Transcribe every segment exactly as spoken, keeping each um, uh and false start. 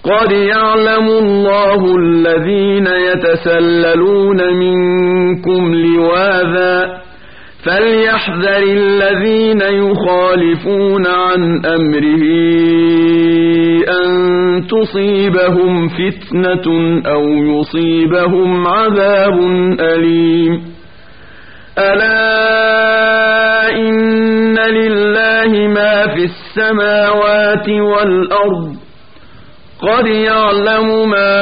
قد يعلم الله الذين يتسللون منكم لواذا فليحذر الذين يخالفون عن أمره أن تصيبهم فتنة أو يصيبهم عذاب أليم. ألا إن لله ما في السماوات والأرض قد يعلم ما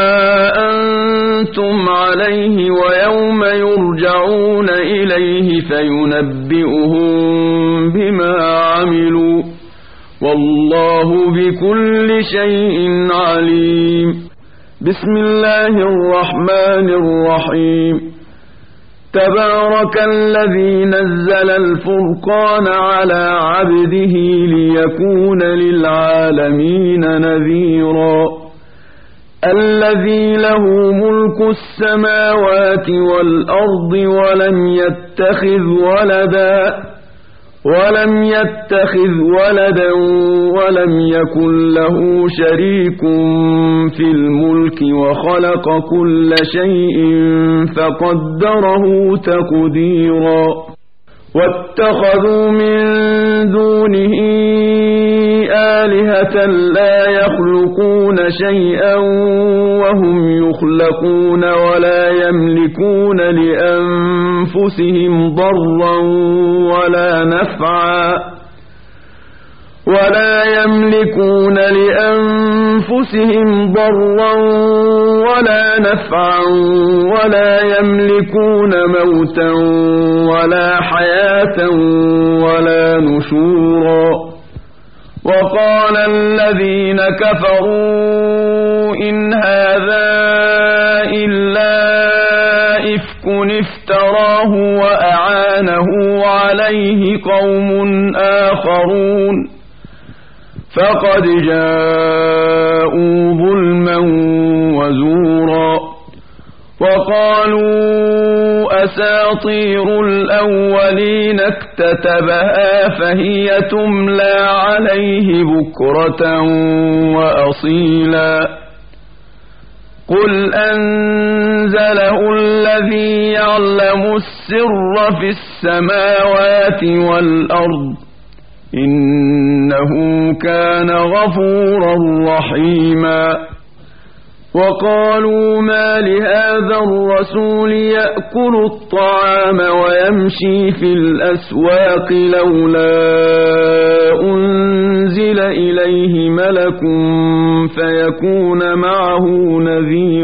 أنتم عليه ويوم يرجعون إليه فينبئهم بما عملوا والله بكل شيء عليم. بسم الله الرحمن الرحيم. تبارك الذي نزل الفرقان على عبده ليكون للعالمين نذيرا. الذي له ملك السماوات والأرض ولم يتخذ ولدا ولم يتخذ ولدا ولم يكن له شريك في الملك وخلق كل شيء فقدره تقديرا. واتخذوا من دونه آلهة لا يخلقون شيئا وهم يخلقون ولا يملكون لأنفسهم ضرا ولا نفعا ولا يملكون لأنفسهم ضرا ولا نفعا ولا يملكون موتا ولا حياة ولا نشورا. وقال الذين كفروا إن هذا إلا إفك افتراه وأعانه عليه قوم آخرون فقد جاءوا ظلما وزورا. وقالوا أساطير الأولين اكتتبها فهي تملى عليه بكرة وأصيلا. قل أنزله الذي يعلم السر في السماوات والأرض إنه كان غفورا رحيما. وقالوا ما لهذا الرسول يأكل الطعام ويمشي في الأسواق لولا أنزل إليه ملك فيكون معه نذيرا.